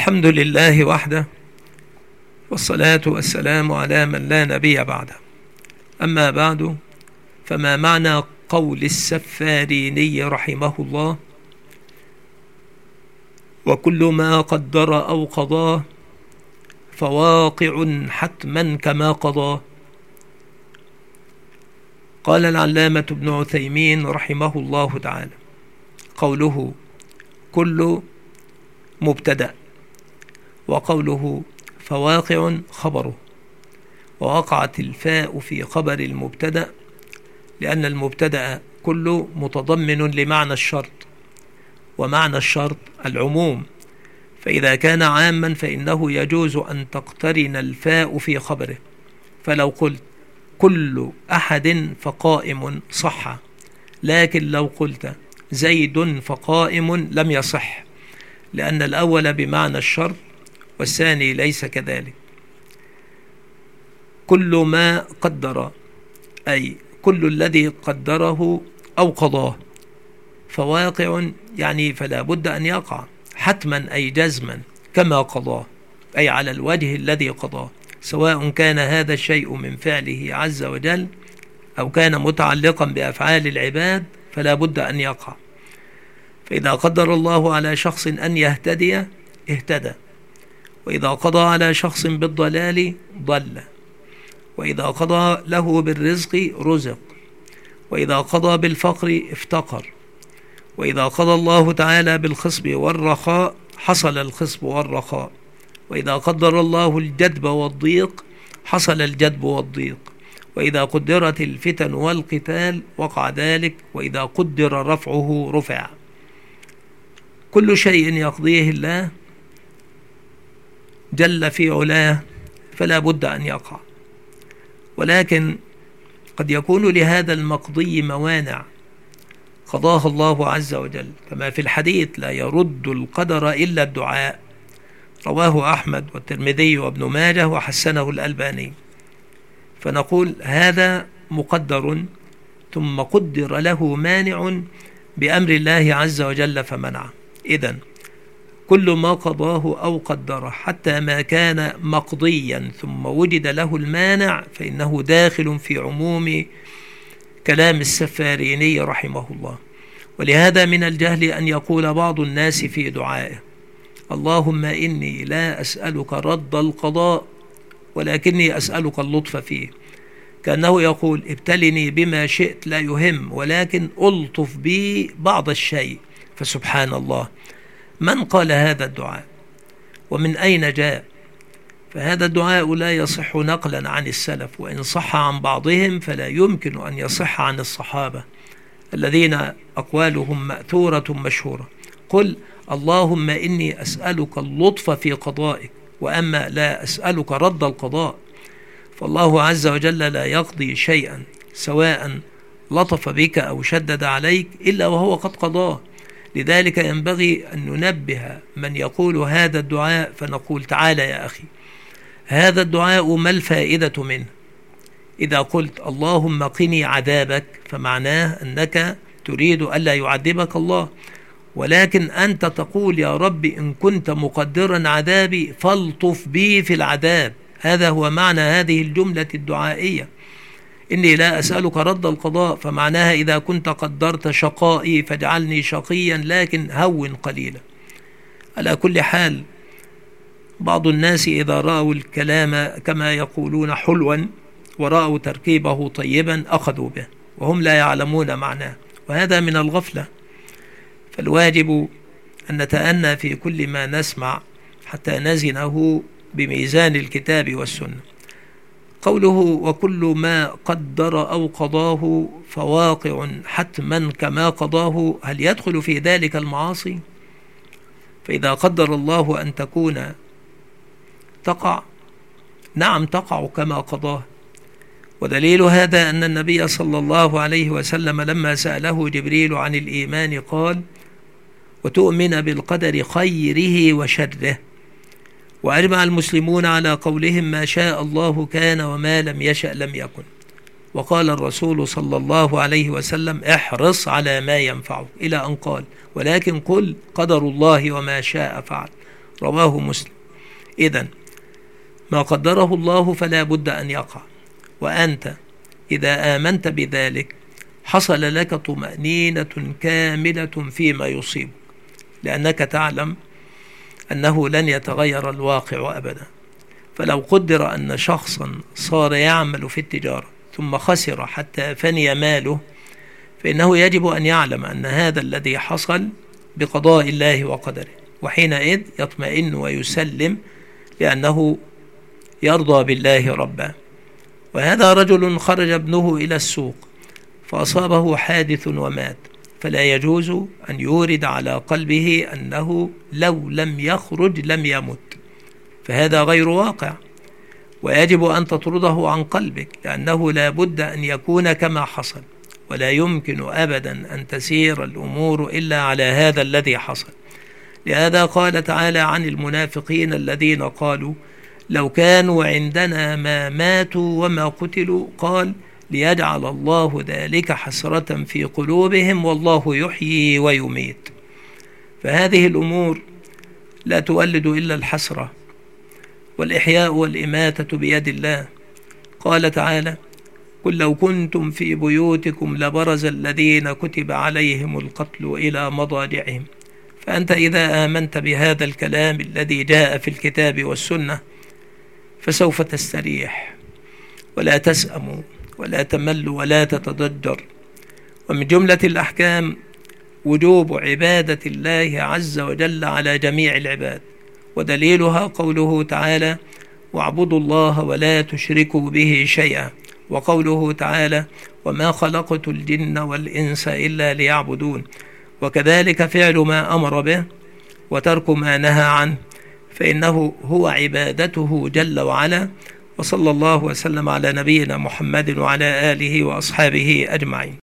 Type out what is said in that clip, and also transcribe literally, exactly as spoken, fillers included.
الحمد لله وحده، والصلاة والسلام على من لا نبي بعده. أما بعد، فما معنى قول السفاريني رحمه الله: وكل ما قدر أو قضاه فواقع حتما كما قضاه. قال العلامة ابن عثيمين رحمه الله تعالى: قوله كل مبتدأ، وقوله فواقع خبره، ووقعت الفاء في خبر المبتدأ لأن المبتدأ كله متضمن لمعنى الشرط، ومعنى الشرط العموم، فإذا كان عاما فإنه يجوز أن تقترن الفاء في خبره، فلو قلت كل أحد فقائم صح، لكن لو قلت زيد فقائم لم يصح، لأن الأول بمعنى الشرط والثاني ليس كذلك. كل ما قدر أي كل الذي قدره أو قضاه، فواقع يعني فلا بد أن يقع، حتما أي جزما كما قضاه، أي على الوجه الذي قضاه، سواء كان هذا الشيء من فعله عز وجل أو كان متعلقا بأفعال العباد، فلا بد أن يقع. فإذا قدر الله على شخص أن يهتدي اهتدى، وإذا قضى على شخص بالضلال ضل، وإذا قضى له بالرزق رزق، وإذا قضى بالفقر افتقر، وإذا قضى الله تعالى بالخصب والرخاء حصل الخصب والرخاء، وإذا قدر الله الجدب والضيق حصل الجدب والضيق، وإذا قدرت الفتن والقتال وقع ذلك، وإذا قدر رفعه رفع. كل شيء يقضيه الله جل في علاه فلا بد أن يقع، ولكن قد يكون لهذا المقضي موانع قضاها الله عز وجل، كما في الحديث: لا يرد القدر إلا الدعاء، رواه أحمد والترمذي وابن ماجه وحسنه الألباني. فنقول هذا مقدر ثم قدر له مانع بأمر الله عز وجل فمنعه. إذن كل ما قضاه أو قدره حتى ما كان مقضيا ثم وجد له المانع فإنه داخل في عموم كلام السفاريني رحمه الله. ولهذا من الجهل أن يقول بعض الناس في دعائه: اللهم إني لا أسألك رد القضاء ولكني أسألك اللطف فيه، كأنه يقول: ابتلني بما شئت لا يهم، ولكن ألطف بي بعض الشيء. فسبحان الله، من قال هذا الدعاء ومن أين جاء؟ فهذا الدعاء لا يصح نقلا عن السلف، وإن صح عن بعضهم فلا يمكن أن يصح عن الصحابة الذين أقوالهم مأثورة مشهورة. قل اللهم إني أسألك اللطف في قضائك، وأما لا أسألك رد القضاء، فالله عز وجل لا يقضي شيئا سواء لطف بك أو شدد عليك إلا وهو قد قضاه. لذلك ينبغي أن ننبه من يقول هذا الدعاء فنقول: تعال يا أخي، هذا الدعاء ما الفائدة منه؟ إذا قلت اللهم قني عذابك فمعناه أنك تريد ألا يعذبك الله، ولكن أنت تقول: يا رب إن كنت مقدرا عذابي فالطف بي في العذاب. هذا هو معنى هذه الجملة الدعائية: إني لا أسألك رد القضاء، فمعناها إذا كنت قدرت شقائي فاجعلني شقيا لكن هون قليلا. على كل حال، بعض الناس إذا رأوا الكلام كما يقولون حلوا ورأوا تركيبه طيبا أخذوا به وهم لا يعلمون معناه، وهذا من الغفلة. فالواجب أن نتأنى في كل ما نسمع حتى نزنه بميزان الكتاب والسنة. قوله وكل ما قدر أو قضاه فواقع حتما كما قضاه، هل يدخل في ذلك المعاصي؟ فإذا قدر الله أن تكون تقع، نعم تقع كما قضاه. ودليل هذا أن النبي صلى الله عليه وسلم لما سأله جبريل عن الإيمان قال: وتؤمن بالقدر خيره وشره. وأجمع المسلمون على قولهم: ما شاء الله كان وما لم يشأ لم يكن. وقال الرسول صلى الله عليه وسلم: احرص على ما ينفعك، إلى أن قال: ولكن قل قدر الله وما شاء فعل. رواه مسلم. إذن ما قدره الله فلا بد أن يقع، وأنت إذا آمنت بذلك حصل لك طمأنينة كاملة فيما يصيبك، لأنك تعلم أنه لن يتغير الواقع أبدا. فلو قدر أن شخصا صار يعمل في التجارة ثم خسر حتى فني ماله، فإنه يجب أن يعلم أن هذا الذي حصل بقضاء الله وقدره، وحينئذ يطمئن ويسلم لأنه يرضى بالله ربا. وهذا رجل خرج ابنه إلى السوق فأصابه حادث ومات، فلا يجوز أن يورد على قلبه أنه لو لم يخرج لم يمت، فهذا غير واقع، ويجب أن تطرده عن قلبك، لأنه لا بد أن يكون كما حصل، ولا يمكن أبدا أن تسير الأمور إلا على هذا الذي حصل. لهذا قال تعالى عن المنافقين الذين قالوا لو كانوا عندنا ما ماتوا وما قتلوا، قال ليجعل الله ذلك حسرة في قلوبهم والله يحيي ويميت. فهذه الأمور لا تولد إلا الحسرة، والإحياء والإماتة بيد الله. قال تعالى قل لو كنتم في بيوتكم لبرز الذين كتب عليهم القتل إلى مضاجعهم. فأنت إذا آمنت بهذا الكلام الذي جاء في الكتاب والسنة فسوف تستريح ولا تسأم ولا تمل ولا تتضجر. ومن جملة الأحكام وجوب عبادة الله عز وجل على جميع العباد، ودليلها قوله تعالى واعبدوا الله ولا تشركوا به شيئا، وقوله تعالى وما خلقت الجن والإنس إلا ليعبدون. وكذلك فعل ما أمر به وترك ما نهى عنه، فإنه هو عبادته جل وعلا. وصلى الله وسلم على نبينا محمد وعلى آله وأصحابه أجمعين.